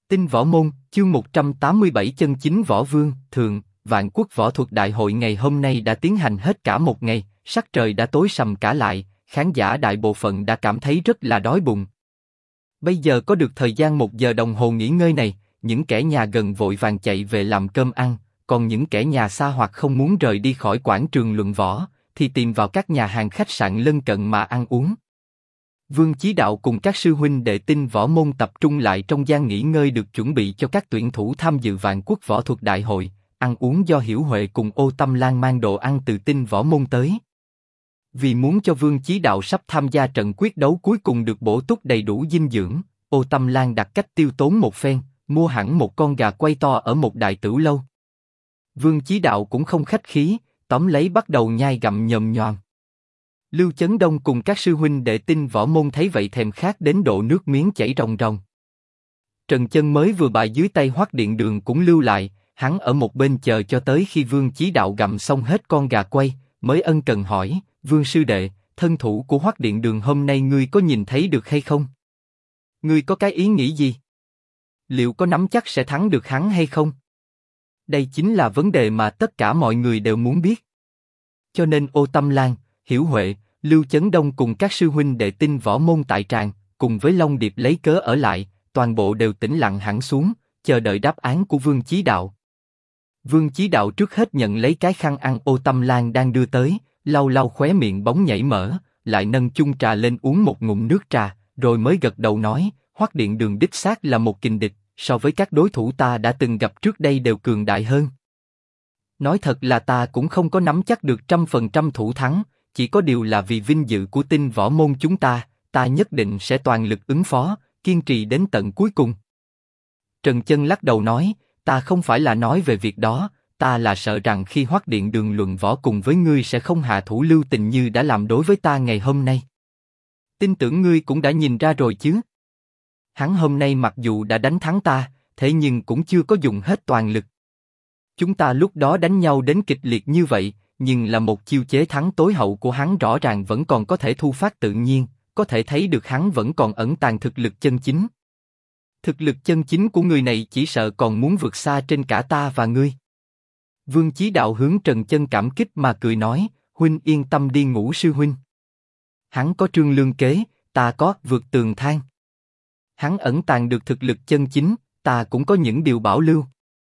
Tinh Võ Môn, chương 187 chân chính võ vương, thường, Vạn Quốc Võ Thuật Đại hội ngày hôm nay đã tiến hành hết cả một ngày, sắc trời đã tối sầm cả lại, khán giả đại bộ phận đã cảm thấy rất là đói bụng. Bây giờ có được thời gian 1 giờ đồng hồ nghỉ ngơi này, những kẻ nhà gần vội vàng chạy về làm cơm ăn, còn những kẻ nhà xa hoặc không muốn rời đi khỏi quảng trường luận võ, thì tìm vào các nhà hàng khách sạn lân cận mà ăn uống. Vương Chí Đạo cùng các sư huynh đệ Tinh Võ Môn tập trung lại trong gian nghỉ ngơi được chuẩn bị cho các tuyển thủ tham dự Vạn Quốc Võ Thuật Đại hội, ăn uống do Hiểu Huệ cùng Ô Tâm Lan mang đồ ăn từ Tinh Võ Môn tới. Vì muốn cho Vương Chí Đạo sắp tham gia trận quyết đấu cuối cùng được bổ túc đầy đủ dinh dưỡng, Ô Tâm Lan đặt cách tiêu tốn một phen, mua hẳn một con gà quay to ở một đại tửu lâu. Vương Chí Đạo cũng không khách khí, tóm lấy bắt đầu nhai gặm nhồm nhoàm. Lưu Chấn Đông cùng các sư huynh đệ Tinh Võ Môn thấy vậy thèm khát đến độ nước miếng chảy ròng ròng. Trần Chân mới vừa bại dưới tay Hoắc Điện Đường cũng lưu lại, hắn ở một bên chờ cho tới khi Vương Chí Đạo gặm xong hết con gà quay, mới ân cần hỏi: Vương sư đệ, thân thủ của Hoắc Điện Đường hôm nay ngươi có nhìn thấy được hay không? Ngươi có cái ý nghĩ gì? Liệu có nắm chắc sẽ thắng được hắn hay không? Đây chính là vấn đề mà tất cả mọi người đều muốn biết. Cho nên Ô Tâm Lan, Hiểu Huệ, Lưu Chấn Đông cùng các sư huynh đệ Tinh Võ Môn tại tràng, cùng với Long Điệp lấy cớ ở lại, toàn bộ đều tĩnh lặng hẳn xuống, chờ đợi đáp án của Vương Chí Đạo. Vương Chí Đạo trước hết nhận lấy cái khăn ăn Ô Tâm Lan đang đưa tới, lau lau khóe miệng bóng nhảy mở, lại nâng chung trà lên uống một ngụm nước trà, rồi mới gật đầu nói: Hoắc Điện Đường đích xác là một kình địch, so với các đối thủ ta đã từng gặp trước đây đều cường đại hơn. Nói thật là ta cũng không có nắm chắc được 100% thủ thắng, chỉ có điều là vì vinh dự của Tinh Võ Môn chúng ta nhất định sẽ toàn lực ứng phó, kiên trì đến tận cuối cùng. Trần Chân lắc đầu nói: ta không phải là nói về việc đó, ta là sợ rằng khi Hoắc Điện Đường luận võ cùng với ngươi sẽ không hạ thủ lưu tình như đã làm đối với ta ngày hôm nay. Tin tưởng ngươi cũng đã nhìn ra rồi chứ. Hắn hôm nay mặc dù đã đánh thắng ta, thế nhưng cũng chưa có dùng hết toàn lực. Chúng ta lúc đó đánh nhau đến kịch liệt như vậy, nhưng là một chiêu chế thắng tối hậu của hắn rõ ràng vẫn còn có thể thu phát tự nhiên, có thể thấy được hắn vẫn còn ẩn tàng thực lực chân chính. Thực lực chân chính của người này chỉ sợ còn muốn vượt xa trên cả ta và ngươi. Vương Chí Đạo hướng Trần Chân cảm kích mà cười nói: huynh yên tâm đi ngủ sư huynh. Hắn có trương lương kế, ta có vượt tường thang. Hắn ẩn tàng được thực lực chân chính, ta cũng có những điều bảo lưu.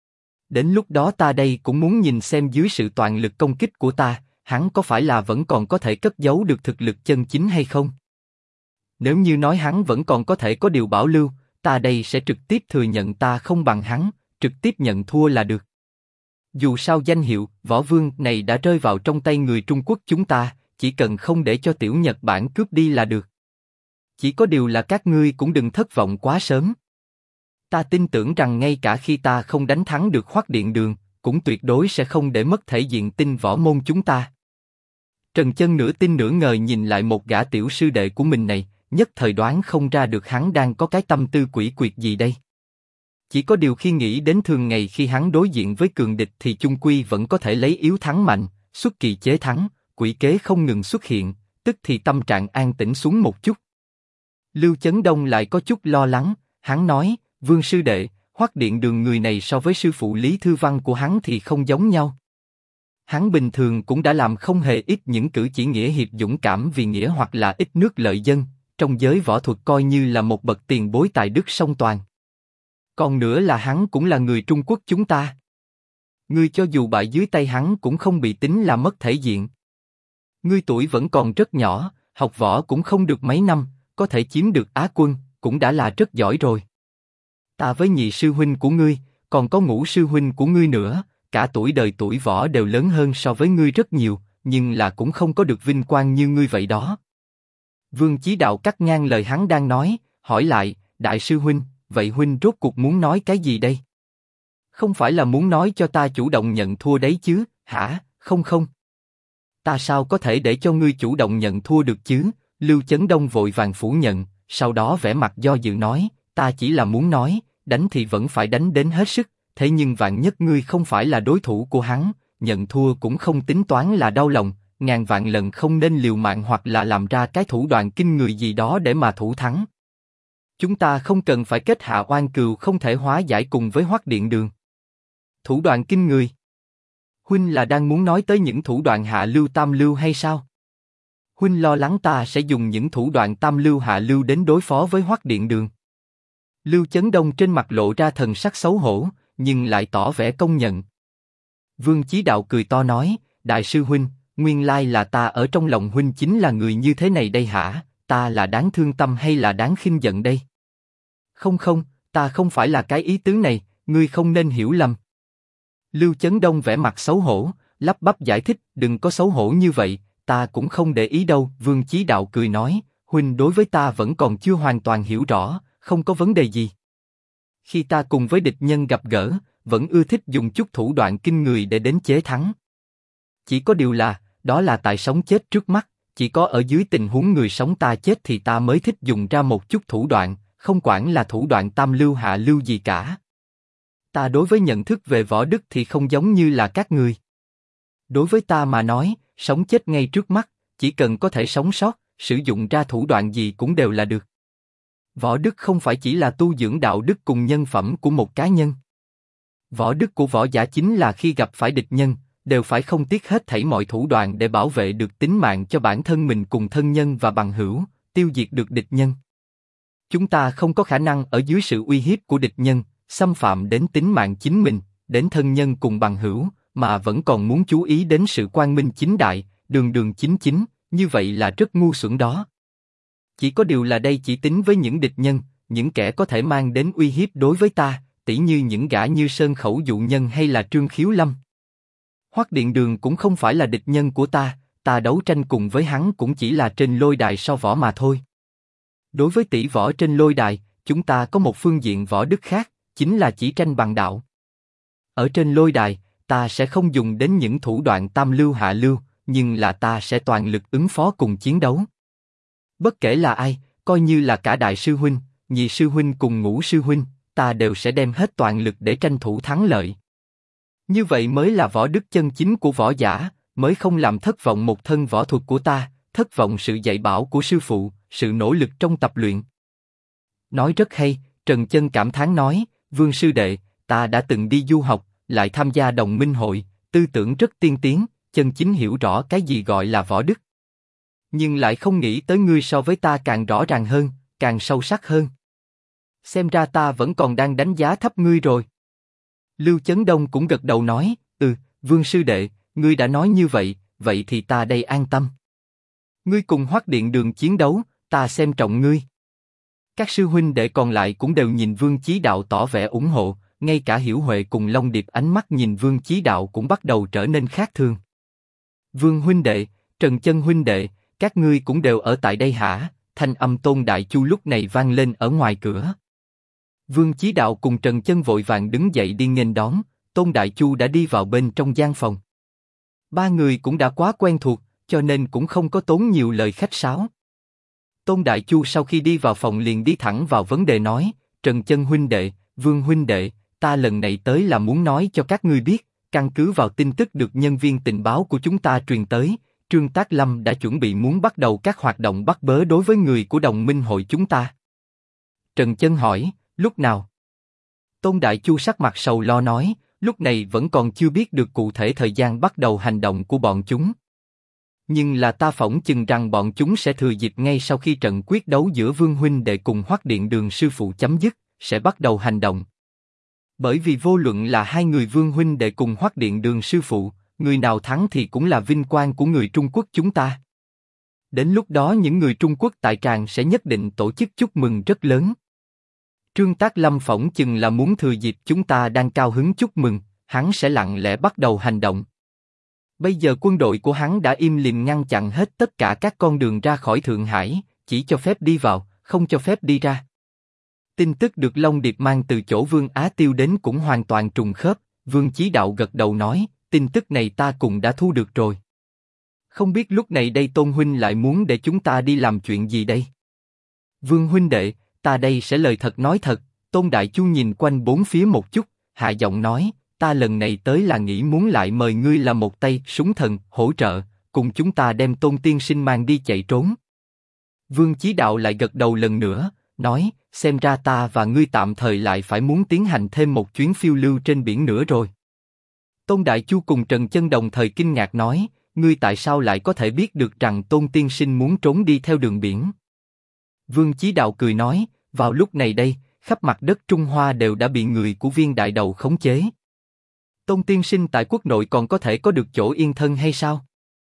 Đến lúc đó ta đây cũng muốn nhìn xem dưới sự toàn lực công kích của ta, hắn có phải là vẫn còn có thể cất giấu được thực lực chân chính hay không? Nếu như nói hắn vẫn còn có thể có điều bảo lưu, ta đây sẽ trực tiếp thừa nhận ta không bằng hắn, trực tiếp nhận thua là được. Dù sao danh hiệu võ vương này đã rơi vào trong tay người Trung Quốc chúng ta, chỉ cần không để cho tiểu Nhật Bản cướp đi là được. Chỉ có điều là các ngươi cũng đừng thất vọng quá sớm. Ta tin tưởng rằng ngay cả khi ta không đánh thắng được Hoắc Điện Đường, cũng tuyệt đối sẽ không để mất thể diện Tinh Võ Môn chúng ta. Trần Chân nửa tin nửa ngờ nhìn lại một gã tiểu sư đệ của mình này, nhất thời đoán không ra được hắn đang có cái tâm tư quỷ quyệt gì đây. Chỉ có điều khi nghĩ đến thường ngày khi hắn đối diện với cường địch thì chung quy vẫn có thể lấy yếu thắng mạnh, xuất kỳ chế thắng, quỷ kế không ngừng xuất hiện, tức thì tâm trạng an tĩnh xuống một chút. Lưu Chấn Đông lại có chút lo lắng, hắn nói: Vương sư đệ, Hoắc Điện Đường người này so với sư phụ Lý Thư Văn của hắn thì không giống nhau. Hắn bình thường cũng đã làm không hề ít những cử chỉ nghĩa hiệp dũng cảm vì nghĩa hoặc là ít nước lợi dân, trong giới võ thuật coi như là một bậc tiền bối tài đức song toàn. Còn nữa là hắn cũng là người Trung Quốc chúng ta. Ngươi cho dù bại dưới tay hắn cũng không bị tính là mất thể diện. Ngươi tuổi vẫn còn rất nhỏ, học võ cũng không được mấy năm, có thể chiếm được Á quân, cũng đã là rất giỏi rồi. Ta với nhị sư huynh của ngươi, còn có ngũ sư huynh của ngươi nữa, cả tuổi đời tuổi võ đều lớn hơn so với ngươi rất nhiều, nhưng là cũng không có được vinh quang như ngươi vậy đó. Vương Chí Đạo cắt ngang lời hắn đang nói, hỏi lại: đại sư huynh, vậy huynh rốt cuộc muốn nói cái gì đây? Không phải là muốn nói cho ta chủ động nhận thua đấy chứ, hả? Không không. Ta sao có thể để cho ngươi chủ động nhận thua được chứ? Lưu Chấn Đông vội vàng phủ nhận, sau đó vẻ mặt do dự nói: ta chỉ là muốn nói, đánh thì vẫn phải đánh đến hết sức, thế nhưng vạn nhất ngươi không phải là đối thủ của hắn, nhận thua cũng không tính toán là đau lòng, ngàn vạn lần không nên liều mạng hoặc là làm ra cái thủ đoạn kinh người gì đó để mà thủ thắng. Chúng ta không cần phải kết hạ oan cừu không thể hóa giải cùng với Hoắc Điện Đường. Thủ đoạn kinh người. Huynh là đang muốn nói tới những thủ đoạn hạ lưu tam lưu hay sao? Huynh lo lắng ta sẽ dùng những thủ đoạn tam lưu hạ lưu đến đối phó với Hoắc Điện Đường. Lưu Chấn Đông trên mặt lộ ra thần sắc xấu hổ, nhưng lại tỏ vẻ công nhận. Vương Chí Đạo cười to nói, Đại sư Huynh, nguyên lai là ta ở trong lòng Huynh chính là người như thế này đây hả? Ta là đáng thương tâm hay là đáng khinh giận đây? Không không, ta không phải là cái ý tứ này, ngươi không nên hiểu lầm. Lưu Chấn Đông vẻ mặt xấu hổ, lắp bắp giải thích, đừng có xấu hổ như vậy, ta cũng không để ý đâu. Vương Chí Đạo cười nói, Huynh đối với ta vẫn còn chưa hoàn toàn hiểu rõ, không có vấn đề gì. Khi ta cùng với địch nhân gặp gỡ, vẫn ưa thích dùng chút thủ đoạn kinh người để đến chế thắng. Chỉ có điều là, đó là tại sống chết trước mắt, chỉ có ở dưới tình huống người sống ta chết thì ta mới thích dùng ra một chút thủ đoạn, không quản là thủ đoạn tam lưu hạ lưu gì cả. Ta đối với nhận thức về võ đức thì không giống như là các người. Đối với ta mà nói, sống chết ngay trước mắt, chỉ cần có thể sống sót, sử dụng ra thủ đoạn gì cũng đều là được. Võ đức không phải chỉ là tu dưỡng đạo đức cùng nhân phẩm của một cá nhân. Võ đức của võ giả chính là khi gặp phải địch nhân, đều phải không tiếc hết thảy mọi thủ đoạn để bảo vệ được tính mạng cho bản thân mình cùng thân nhân và bằng hữu, tiêu diệt được địch nhân. Chúng ta không có khả năng ở dưới sự uy hiếp của địch nhân, xâm phạm đến tính mạng chính mình, đến thân nhân cùng bằng hữu, mà vẫn còn muốn chú ý đến sự quang minh chính đại, đường đường chính chính, như vậy là rất ngu xuẩn đó. Chỉ có điều là đây chỉ tính với những địch nhân, những kẻ có thể mang đến uy hiếp đối với ta, tỉ như những gã như Sơn Khẩu Dụ Nhân hay là Trương Khiếu Lâm. Hoắc Điện Đường cũng không phải là địch nhân của ta đấu tranh cùng với hắn cũng chỉ là trên lôi đài so võ mà thôi. Đối với tỷ võ trên lôi đài, chúng ta có một phương diện võ đức khác, chính là chỉ tranh bằng đạo. Ở trên lôi đài, ta sẽ không dùng đến những thủ đoạn tam lưu hạ lưu, nhưng là ta sẽ toàn lực ứng phó cùng chiến đấu. Bất kể là ai, coi như là cả đại sư huynh, nhị sư huynh cùng ngũ sư huynh, ta đều sẽ đem hết toàn lực để tranh thủ thắng lợi. Như vậy mới là võ đức chân chính của võ giả, mới không làm thất vọng một thân võ thuật của ta, thất vọng sự dạy bảo của sư phụ, sự nỗ lực trong tập luyện. Nói rất hay, Trần Chân cảm thán nói, Vương sư đệ, ta đã từng đi du học, lại tham gia đồng minh hội, tư tưởng rất tiên tiến, chân chính hiểu rõ cái gì gọi là võ đức. Nhưng lại không nghĩ tới ngươi so với ta càng rõ ràng hơn, càng sâu sắc hơn. Xem ra ta vẫn còn đang đánh giá thấp ngươi rồi. Lưu Chấn Đông cũng gật đầu nói, Vương sư đệ, ngươi đã nói như vậy, vậy thì ta đây an tâm. Ngươi cùng Hoắc Điện Đường chiến đấu, ta xem trọng ngươi. Các sư huynh đệ còn lại cũng đều nhìn Vương Chí Đạo tỏ vẻ ủng hộ, ngay cả Hiểu Huệ cùng Long Điệp ánh mắt nhìn Vương Chí Đạo cũng bắt đầu trở nên khác thường. Vương huynh đệ, Trần Chân huynh đệ, các ngươi cũng đều ở tại đây hả? Thanh âm Tôn Đại Chu lúc này vang lên ở ngoài cửa. Vương Chí Đạo cùng Trần Chân vội vàng đứng dậy đi nghênh đón, Tôn Đại Chu đã đi vào bên trong gian phòng. Ba người cũng đã quá quen thuộc, cho nên cũng không có tốn nhiều lời khách sáo. Tôn Đại Chu sau khi đi vào phòng liền đi thẳng vào vấn đề nói, Trần Chân huynh đệ, Vương huynh đệ, ta lần này tới là muốn nói cho các ngươi biết, căn cứ vào tin tức được nhân viên tình báo của chúng ta truyền tới, Trương Tác Lâm đã chuẩn bị muốn bắt đầu các hoạt động bắt bớ đối với người của đồng minh hội chúng ta. Trần Chân hỏi, lúc nào? Tôn Đại Chu sắc mặt sầu lo nói, lúc này vẫn còn chưa biết được cụ thể thời gian bắt đầu hành động của bọn chúng. Nhưng là ta phỏng chừng rằng bọn chúng sẽ thừa dịp ngay sau khi trận quyết đấu giữa Vương huynh đệ cùng Hoắc Điện Đường sư phụ chấm dứt, sẽ bắt đầu hành động. Bởi vì vô luận là hai người Vương huynh đệ cùng Hoắc Điện Đường sư phụ, người nào thắng thì cũng là vinh quang của người Trung Quốc chúng ta. Đến lúc đó những người Trung Quốc tại tràng sẽ nhất định tổ chức chúc mừng rất lớn. Trương Tác Lâm phỏng chừng là muốn thừa dịp chúng ta đang cao hứng chúc mừng, hắn sẽ lặng lẽ bắt đầu hành động. Bây giờ quân đội của hắn đã im lìm ngăn chặn hết tất cả các con đường ra khỏi Thượng Hải, chỉ cho phép đi vào, không cho phép đi ra. Tin tức được Long Điệp mang từ chỗ Vương Á Tiêu đến cũng hoàn toàn trùng khớp. Vương Chí Đạo gật đầu nói, tin tức này ta cũng đã thu được rồi. Không biết lúc này đây Tôn huynh lại muốn để chúng ta đi làm chuyện gì đây? Vương huynh đệ, ta đây sẽ lời thật nói thật. Tôn Đại Chu nhìn quanh bốn phía một chút, hạ giọng nói, ta lần này tới là nghĩ muốn lại mời ngươi là một tay súng thần hỗ trợ, cùng chúng ta đem Tôn tiên sinh mang đi chạy trốn. Vương Chí Đạo lại gật đầu lần nữa, nói, xem ra ta và ngươi tạm thời lại phải muốn tiến hành thêm một chuyến phiêu lưu trên biển nữa rồi. Tôn Đại Chu cùng Trần Chân đồng thời kinh ngạc nói, ngươi tại sao lại có thể biết được rằng Tôn tiên sinh muốn trốn đi theo đường biển? Vương Chí Đạo cười nói, vào lúc này đây, khắp mặt đất Trung Hoa đều đã bị người của Viên Đại Đầu khống chế. Tôn tiên sinh tại quốc nội còn có thể có được chỗ yên thân hay sao?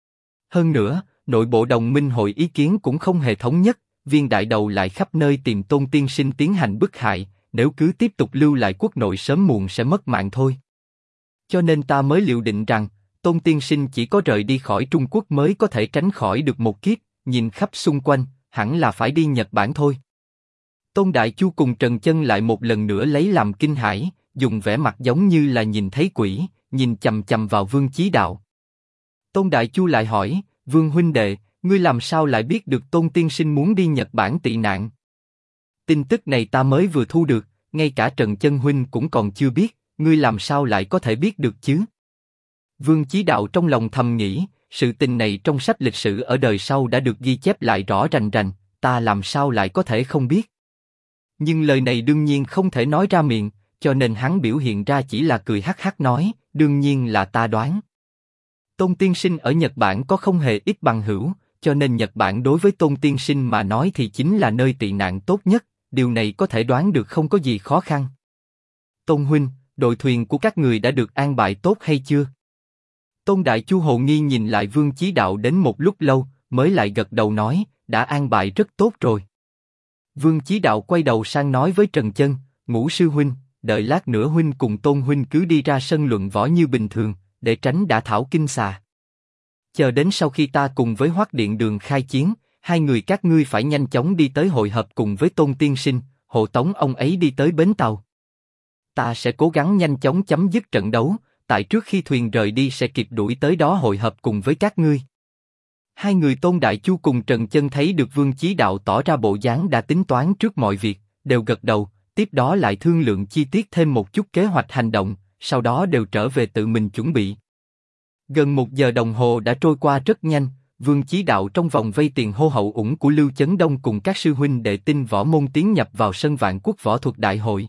Hơn nữa, nội bộ đồng minh hội ý kiến cũng không hề thống nhất, Viên Đại Đầu lại khắp nơi tìm Tôn tiên sinh tiến hành bức hại, nếu cứ tiếp tục lưu lại quốc nội sớm muộn sẽ mất mạng thôi. Cho nên ta mới liệu định rằng, Tôn tiên sinh chỉ có rời đi khỏi Trung Quốc mới có thể tránh khỏi được một kiếp, nhìn khắp xung quanh, hẳn là phải đi Nhật Bản thôi. Tôn Đại Chu cùng Trần Chân lại một lần nữa lấy làm kinh hãi, dùng vẻ mặt giống như là nhìn thấy quỷ, nhìn chằm chằm vào Vương Chí Đạo. Tôn Đại Chu lại hỏi, Vương huynh đệ, ngươi làm sao lại biết được Tôn tiên sinh muốn đi Nhật Bản tị nạn? Tin tức này ta mới vừa thu được, ngay cả Trần Chân huynh cũng còn chưa biết, ngươi làm sao lại có thể biết được chứ? Vương Chí Đạo trong lòng thầm nghĩ, sự tình này trong sách lịch sử ở đời sau đã được ghi chép lại rõ rành rành, ta làm sao lại có thể không biết? Nhưng lời này đương nhiên không thể nói ra miệng, cho nên hắn biểu hiện ra chỉ là cười hắc hắc nói, đương nhiên là ta đoán. Tôn tiên sinh ở Nhật Bản có không hề ít bằng hữu, cho nên Nhật Bản đối với Tôn tiên sinh mà nói thì chính là nơi tị nạn tốt nhất, điều này có thể đoán được không có gì khó khăn. Tôn huynh, đội thuyền của các người đã được an bài tốt hay chưa? Tôn Đại Chu hồ nghi nhìn lại Vương Chí Đạo đến một lúc lâu, mới lại gật đầu nói, đã an bài rất tốt rồi. Vương Chí Đạo quay đầu sang nói với Trần Chân, Ngũ sư huynh, đợi lát nữa huynh cùng Tôn huynh cứ đi ra sân luận võ như bình thường, để tránh đả thảo kinh xà. Chờ đến sau khi ta cùng với Hoắc Điện Đường khai chiến, hai người các ngươi phải nhanh chóng đi tới hội hợp cùng với Tôn tiên sinh, hộ tống ông ấy đi tới bến tàu. Ta sẽ cố gắng nhanh chóng chấm dứt trận đấu, tại trước khi thuyền rời đi sẽ kịp đuổi tới đó hội hợp cùng với các ngươi. Hai người Tôn Đại Chu cùng Trần Chân thấy được Vương Chí Đạo tỏ ra bộ dáng đã tính toán trước mọi việc, đều gật đầu, tiếp đó lại thương lượng chi tiết thêm một chút kế hoạch hành động, sau đó đều trở về tự mình chuẩn bị. Gần 1 giờ đồng hồ đã trôi qua rất nhanh, Vương Chí Đạo trong vòng vây tiền hô hậu ủng của Lưu Chấn Đông cùng các sư huynh đệ tinh võ môn tiến nhập vào sân Vạn Quốc Võ Thuật Đại hội.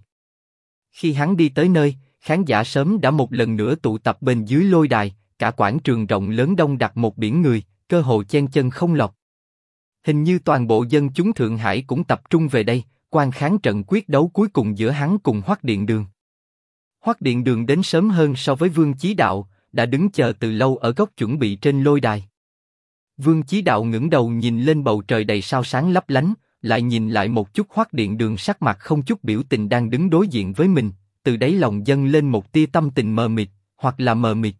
Khi hắn đi tới nơi, khán giả sớm đã một lần nữa tụ tập bên dưới lôi đài, cả quảng trường rộng lớn đông đặt một biển người, cơ hồ chen chân không lọt. Hình như toàn bộ dân chúng Thượng Hải cũng tập trung về đây, quan khán trận quyết đấu cuối cùng giữa hắn cùng Hoắc Điện Đường. Hoắc Điện Đường đến sớm hơn so với Vương Chí Đạo, đã đứng chờ từ lâu ở góc chuẩn bị trên lôi đài. Vương Chí Đạo ngẩng đầu nhìn lên bầu trời đầy sao sáng lấp lánh, lại nhìn lại một chút Hoắc Điện Đường sắc mặt không chút biểu tình đang đứng đối diện với mình, từ đáy lòng dâng lên một tia tâm tình mờ mịt, hoặc là mờ mịt.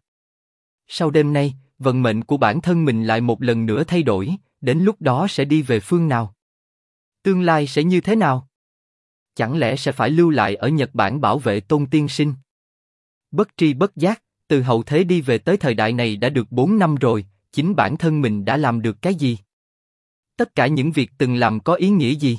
Sau đêm nay, vận mệnh của bản thân mình lại một lần nữa thay đổi, đến lúc đó sẽ đi về phương nào? Tương lai sẽ như thế nào? Chẳng lẽ sẽ phải lưu lại ở Nhật Bản bảo vệ Tôn tiên sinh? Bất tri bất giác, từ hậu thế đi về tới thời đại này đã được 4 năm rồi, chính bản thân mình đã làm được cái gì? Tất cả những việc từng làm có ý nghĩa gì?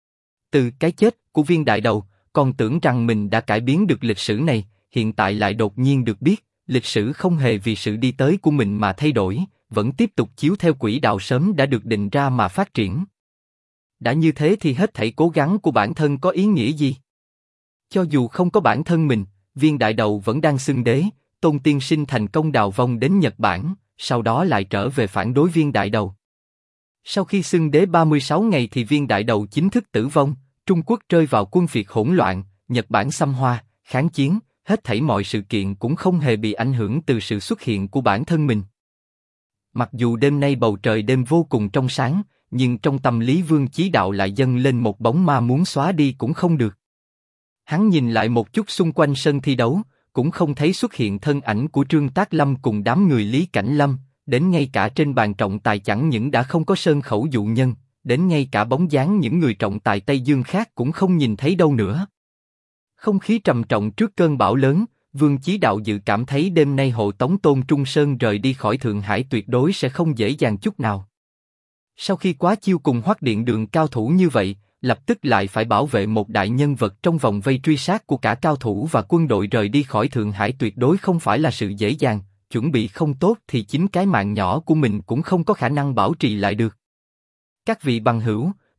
Từ cái chết của Viên Đại Đầu, còn tưởng rằng mình đã cải biến được lịch sử này, hiện tại lại đột nhiên được biết, lịch sử không hề vì sự đi tới của mình mà thay đổi, vẫn tiếp tục chiếu theo quỹ đạo sớm đã được định ra mà phát triển. Đã như thế thì hết thảy cố gắng của bản thân có ý nghĩa gì? Cho dù không có bản thân mình, Viên Đại Đầu vẫn đang xưng đế, Tôn tiên sinh thành công đào vong đến Nhật Bản, sau đó lại trở về phản đối Viên Đại Đầu. Sau khi xưng đế 36 ngày thì Viên Đại Đầu chính thức tử vong, Trung Quốc rơi vào quân phiệt hỗn loạn, Nhật Bản xâm hoa, kháng chiến, hết thảy mọi sự kiện cũng không hề bị ảnh hưởng từ sự xuất hiện của bản thân mình. Mặc dù đêm nay bầu trời đêm vô cùng trong sáng, nhưng trong tâm lý Vương Chí Đạo lại dâng lên một bóng ma muốn xóa đi cũng không được. Hắn nhìn lại một chút xung quanh sân thi đấu, cũng không thấy xuất hiện thân ảnh của Trương Tác Lâm cùng đám người Lý Cảnh Lâm, đến ngay cả trên bàn trọng tài chẳng những đã không có Sơn Khẩu dụ nhân, đến ngay cả bóng dáng những người trọng tài Tây Dương khác cũng không nhìn thấy đâu nữa. Không khí trầm trọng trước cơn bão lớn, Vương Chí Đạo dự cảm thấy đêm nay hộ tống Tôn Trung Sơn rời đi khỏi Thượng Hải tuyệt đối sẽ không dễ dàng chút nào. Sau khi quá chiêu cùng Hoắc Điện Đường cao thủ như vậy, lập tức lại phải bảo vệ một đại nhân vật trong vòng vây truy sát của cả cao thủ và quân đội rời đi khỏi Thượng Hải tuyệt đối không phải là sự dễ dàng, chuẩn bị không tốt thì chính cái mạng nhỏ của mình cũng không có khả năng bảo trì lại được. Các vị bằng hữu,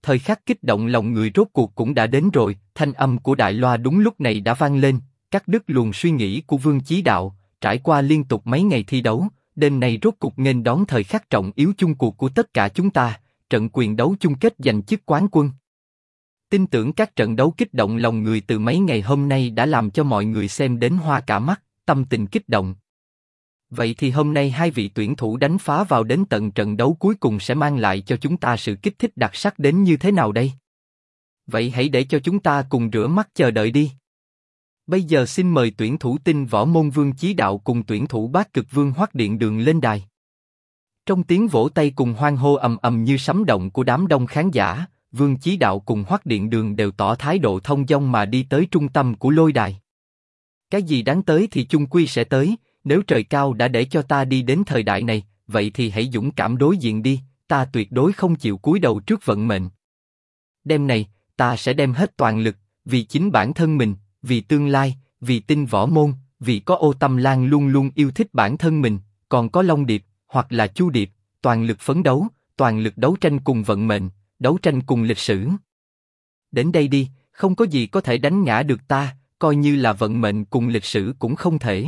thời khắc kích động lòng người rốt cuộc cũng đã đến rồi. Thanh âm của đại loa đúng lúc này đã vang lên, cắt đứt luồng suy nghĩ của Vương Chí Đạo. Trải qua liên tục mấy ngày thi đấu, đêm nay rốt cuộc nghênh đón thời khắc trọng yếu chung cuộc của tất cả chúng ta, trận quyền đấu chung kết giành chức quán quân. Tin tưởng các trận đấu kích động lòng người từ mấy ngày hôm nay đã làm cho mọi người xem đến hoa cả mắt, tâm tình kích động. Vậy thì hôm nay hai vị tuyển thủ đánh phá vào đến tận trận đấu cuối cùng sẽ mang lại cho chúng ta sự kích thích đặc sắc đến như thế nào đây? Vậy hãy để cho chúng ta cùng rửa mắt chờ đợi đi. Bây giờ xin mời tuyển thủ Tinh Võ Môn Vương Chí Đạo cùng tuyển thủ Bát Cực Vương Hoắc Điện Đường lên đài. Trong tiếng vỗ tay cùng hoan hô ầm ầm như sấm động của đám đông khán giả, Vương Chí Đạo cùng Hoắc Điện Đường đều tỏ thái độ thông dong mà đi tới trung tâm của lôi đài. Cái gì đáng tới thì chung quy sẽ tới, nếu trời cao đã để cho ta đi đến thời đại này, vậy thì hãy dũng cảm đối diện đi, ta tuyệt đối không chịu cúi đầu trước vận mệnh. Đêm này, ta sẽ đem hết toàn lực, vì chính bản thân mình, vì tương lai, vì Tinh Võ Môn, vì có Ô Tâm Lan luôn luôn yêu thích bản thân mình, còn có Long Điệp, hoặc là Chu Điệp, toàn lực phấn đấu, toàn lực đấu tranh cùng vận mệnh, đấu tranh cùng lịch sử. Đến đây đi, không có gì có thể đánh ngã được ta, coi như là vận mệnh cùng lịch sử cũng không thể.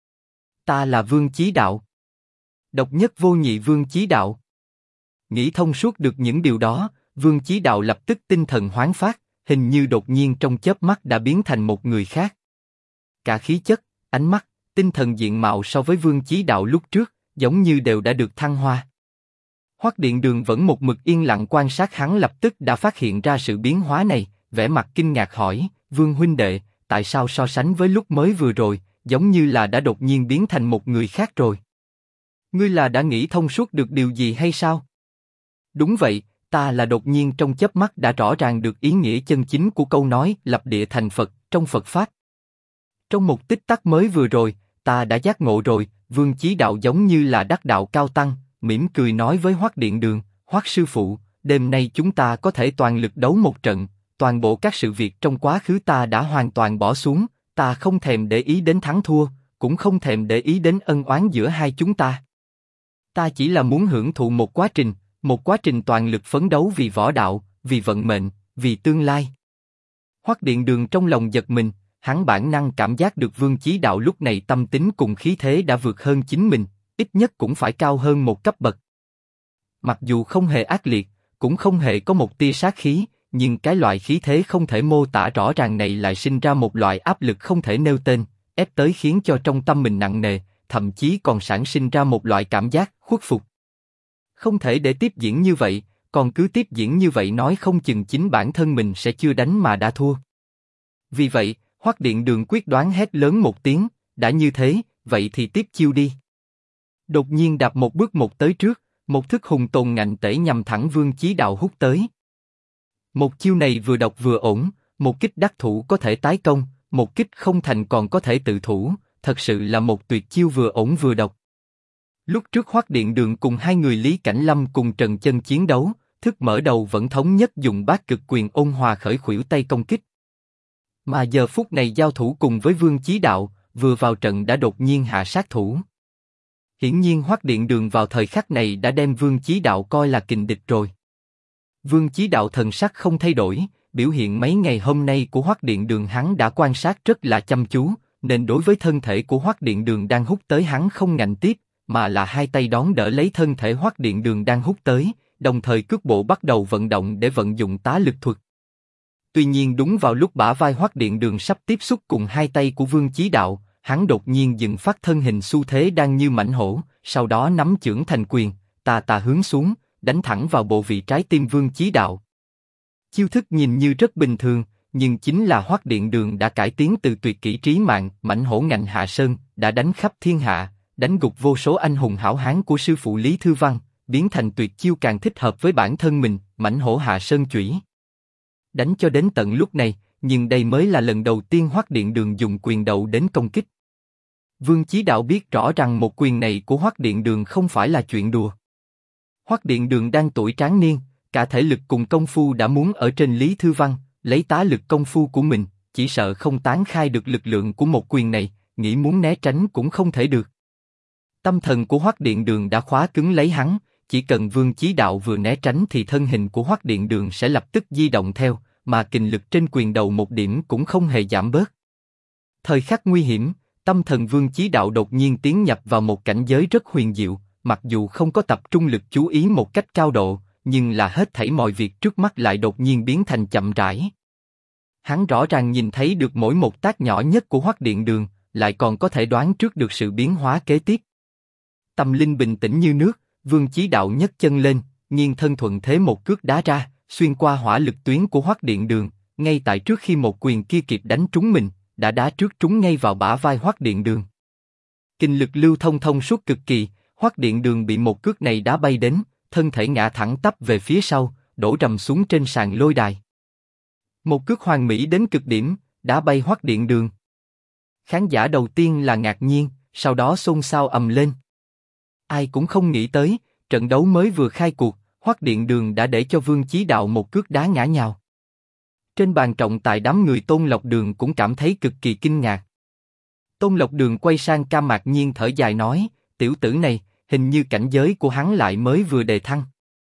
Ta là Vương Chí Đạo. Độc nhất vô nhị Vương Chí Đạo. Nghĩ thông suốt được những điều đó, Vương Chí Đạo lập tức tinh thần hoáng phát, hình như đột nhiên trong chớp mắt đã biến thành một người khác. Cả khí chất, ánh mắt, tinh thần diện mạo so với Vương Chí Đạo lúc trước, giống như đều đã được thăng hoa. Hoắc Điện Đường vẫn một mực yên lặng quan sát hắn lập tức đã phát hiện ra sự biến hóa này, vẻ mặt kinh ngạc hỏi, Vương huynh đệ, tại sao so sánh với lúc mới vừa rồi, giống như là đã đột nhiên biến thành một người khác rồi. Ngươi là đã nghĩ thông suốt được điều gì hay sao? Đúng vậy, ta là đột nhiên trong chớp mắt đã rõ ràng được ý nghĩa chân chính của câu nói lập địa thành Phật trong Phật Pháp. Trong một tích tắc mới vừa rồi, ta đã giác ngộ rồi. Vương Chí Đạo giống như là đắc đạo cao tăng, mỉm cười nói với Hoắc Điện Đường, Hoắc sư phụ, đêm nay chúng ta có thể toàn lực đấu một trận, toàn bộ các sự việc trong quá khứ ta đã hoàn toàn bỏ xuống, ta không thèm để ý đến thắng thua, cũng không thèm để ý đến ân oán giữa hai chúng ta. Ta chỉ là muốn hưởng thụ một quá trình toàn lực phấn đấu vì võ đạo, vì vận mệnh, vì tương lai. Hoắc Điện Đường trong lòng giật mình, hắn bản năng cảm giác được Vương Chí Đạo lúc này tâm tính cùng khí thế đã vượt hơn chính mình, ít nhất cũng phải cao hơn một cấp bậc. Mặc dù không hề ác liệt, cũng không hề có một tia sát khí, nhưng cái loại khí thế không thể mô tả rõ ràng này lại sinh ra một loại áp lực không thể nêu tên, ép tới khiến cho trong tâm mình nặng nề, thậm chí còn sản sinh ra một loại cảm giác khuất phục. Không thể để tiếp diễn như vậy, còn cứ tiếp diễn như vậy nói không chừng chính bản thân mình sẽ chưa đánh mà đã thua. Vì vậy, Hoắc Điện Đường quyết đoán hét lớn một tiếng, đã như thế, vậy thì tiếp chiêu đi. Đột nhiên đạp một bước một tới trước, một thức hùng tồn ngạnh tể nhằm thẳng Vương Chí Đạo hút tới. Một chiêu này vừa độc vừa ổn, một kích đắc thủ có thể tái công, một kích không thành còn có thể tự thủ, thật sự là một tuyệt chiêu vừa ổn vừa độc. Lúc trước Hoắc Điện Đường cùng hai người Lý Cảnh Lâm cùng Trần Chân chiến đấu, thức mở đầu vẫn thống nhất dùng Bát Cực Quyền ôn hòa khởi khuỷu tay công kích. Mà giờ phút này giao thủ cùng với Vương Chí Đạo, vừa vào trận đã đột nhiên hạ sát thủ. Hiển nhiên Hoắc Điện Đường vào thời khắc này đã đem Vương Chí Đạo coi là kình địch rồi. Vương Chí Đạo thần sắc không thay đổi, biểu hiện mấy ngày hôm nay của Hoắc Điện Đường hắn đã quan sát rất là chăm chú, nên đối với thân thể của Hoắc Điện Đường đang hút tới hắn không ngạnh tiếp, mà là hai tay đón đỡ lấy thân thể Hoắc Điện Đường đang hút tới, đồng thời cước bộ bắt đầu vận động để vận dụng tá lực thuật. Tuy nhiên đúng vào lúc bả vai Hoắc Điện Đường sắp tiếp xúc cùng hai tay của Vương Chí Đạo, hắn đột nhiên dừng phát thân hình xu thế đang như mãnh hổ, sau đó nắm chưởng thành quyền, tà tà hướng xuống, đánh thẳng vào bộ vị trái tim Vương Chí Đạo. Chiêu thức nhìn như rất bình thường, nhưng chính là Hoắc Điện Đường đã cải tiến từ tuyệt kỹ trí mạng, mãnh hổ ngạnh hạ sơn, đã đánh khắp thiên hạ, đánh gục vô số anh hùng hảo hán của sư phụ Lý Thư Văn, biến thành tuyệt chiêu càng thích hợp với bản thân mình, mãnh hổ hạ sơn chủy. Đánh cho đến tận lúc này, nhưng đây mới là lần đầu tiên Hoắc Điện Đường dùng quyền đầu đến công kích. Vương Chí Đạo biết rõ rằng một quyền này của Hoắc Điện Đường không phải là chuyện đùa. Hoắc Điện Đường đang tuổi tráng niên, cả thể lực cùng công phu đã muốn ở trên Lý Thư Văn, lấy tá lực công phu của mình, chỉ sợ không tán khai được lực lượng của một quyền này, nghĩ muốn né tránh cũng không thể được. Tâm thần của Hoắc Điện Đường đã khóa cứng lấy hắn, chỉ cần Vương Chí Đạo vừa né tránh thì thân hình của Hoắc Điện Đường sẽ lập tức di động theo, mà kình lực trên quyền đầu một điểm cũng không hề giảm bớt. Thời khắc nguy hiểm, tâm thần Vương Chí Đạo đột nhiên tiến nhập vào một cảnh giới rất huyền diệu, mặc dù không có tập trung lực chú ý một cách cao độ, nhưng là hết thảy mọi việc trước mắt lại đột nhiên biến thành chậm rãi. Hắn rõ ràng nhìn thấy được mỗi một tác nhỏ nhất của Hoắc Điện Đường, lại còn có thể đoán trước được sự biến hóa kế tiếp. Tâm linh bình tĩnh như nước, Vương Chí Đạo nhấc chân lên, nghiêng thân thuận thế một cước đá ra, xuyên qua hỏa lực tuyến của Hoắc Điện Đường, ngay tại trước khi một quyền kia kịp đánh trúng mình, đã đá trước trúng ngay vào bả vai Hoắc Điện Đường. Kinh lực lưu thông thông suốt cực kỳ, Hoắc Điện Đường bị một cước này đá bay đến, thân thể ngã thẳng tắp về phía sau, đổ rầm xuống trên sàn lôi đài. Một cước hoàn mỹ đến cực điểm, đá bay Hoắc Điện Đường. Khán giả đầu tiên là ngạc nhiên, sau đó xôn xao ầm lên. Ai cũng không nghĩ tới, trận đấu mới vừa khai cuộc, Hoắc Điện Đường đã để cho Vương Chí Đạo một cước đá ngã nhào. Trên bàn trọng tài đám người Tôn Lộc Đường cũng cảm thấy cực kỳ kinh ngạc. Tôn Lộc Đường quay sang Cam Mạc Nhiên thở dài nói, tiểu tử này, hình như cảnh giới của hắn lại mới vừa đề thăng.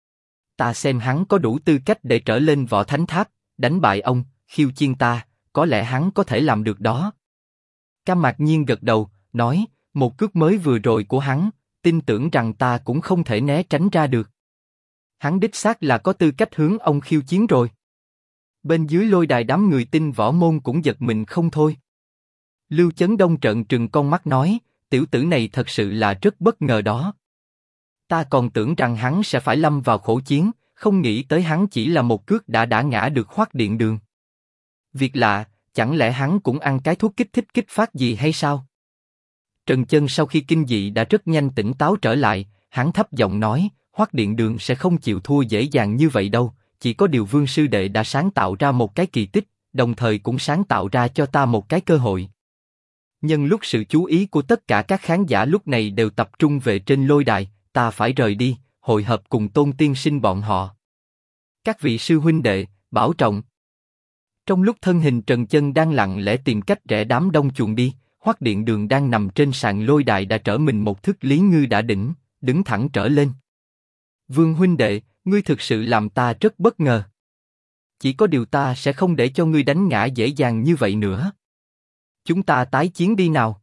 Ta xem hắn có đủ tư cách để trở lên Võ Thánh Tháp, đánh bại ông, khiêu chiến ta, có lẽ hắn có thể làm được đó. Cam Mạc Nhiên gật đầu, nói, một cước mới vừa rồi của hắn, tin tưởng rằng ta cũng không thể né tránh ra được. Hắn đích xác là có tư cách hướng ông khiêu chiến rồi. Bên dưới lôi đài đám người tin võ môn cũng giật mình không thôi. Lưu Chấn Đông trợn trừng con mắt nói, tiểu tử này thật sự là rất bất ngờ đó. Ta còn tưởng rằng hắn sẽ phải lâm vào khổ chiến, không nghĩ tới hắn chỉ là một cước đã ngã được Hoắc Điện Đường. Việc lạ, chẳng lẽ hắn cũng ăn cái thuốc kích thích kích phát gì hay sao? Trần Chân sau khi kinh dị đã rất nhanh tỉnh táo trở lại, hắn thấp giọng nói, Hoắc Điện Đường sẽ không chịu thua dễ dàng như vậy đâu, chỉ có điều Vương sư đệ đã sáng tạo ra một cái kỳ tích, đồng thời cũng sáng tạo ra cho ta một cái cơ hội. Nhân lúc sự chú ý của tất cả các khán giả lúc này đều tập trung về trên lôi đài, ta phải rời đi, hội hợp cùng Tôn tiên sinh bọn họ. Các vị sư huynh đệ, bảo trọng. Trong lúc thân hình Trần Chân đang lặng lẽ tìm cách rẽ đám đông chuồn đi, Hoắc Điện Đường đang nằm trên sàn lôi đài đã trở mình một thức lý ngư đã đỉnh, đứng thẳng trở lên. Vương huynh đệ, ngươi thực sự làm ta rất bất ngờ. Chỉ có điều ta sẽ không để cho ngươi đánh ngã dễ dàng như vậy nữa. Chúng ta tái chiến đi nào.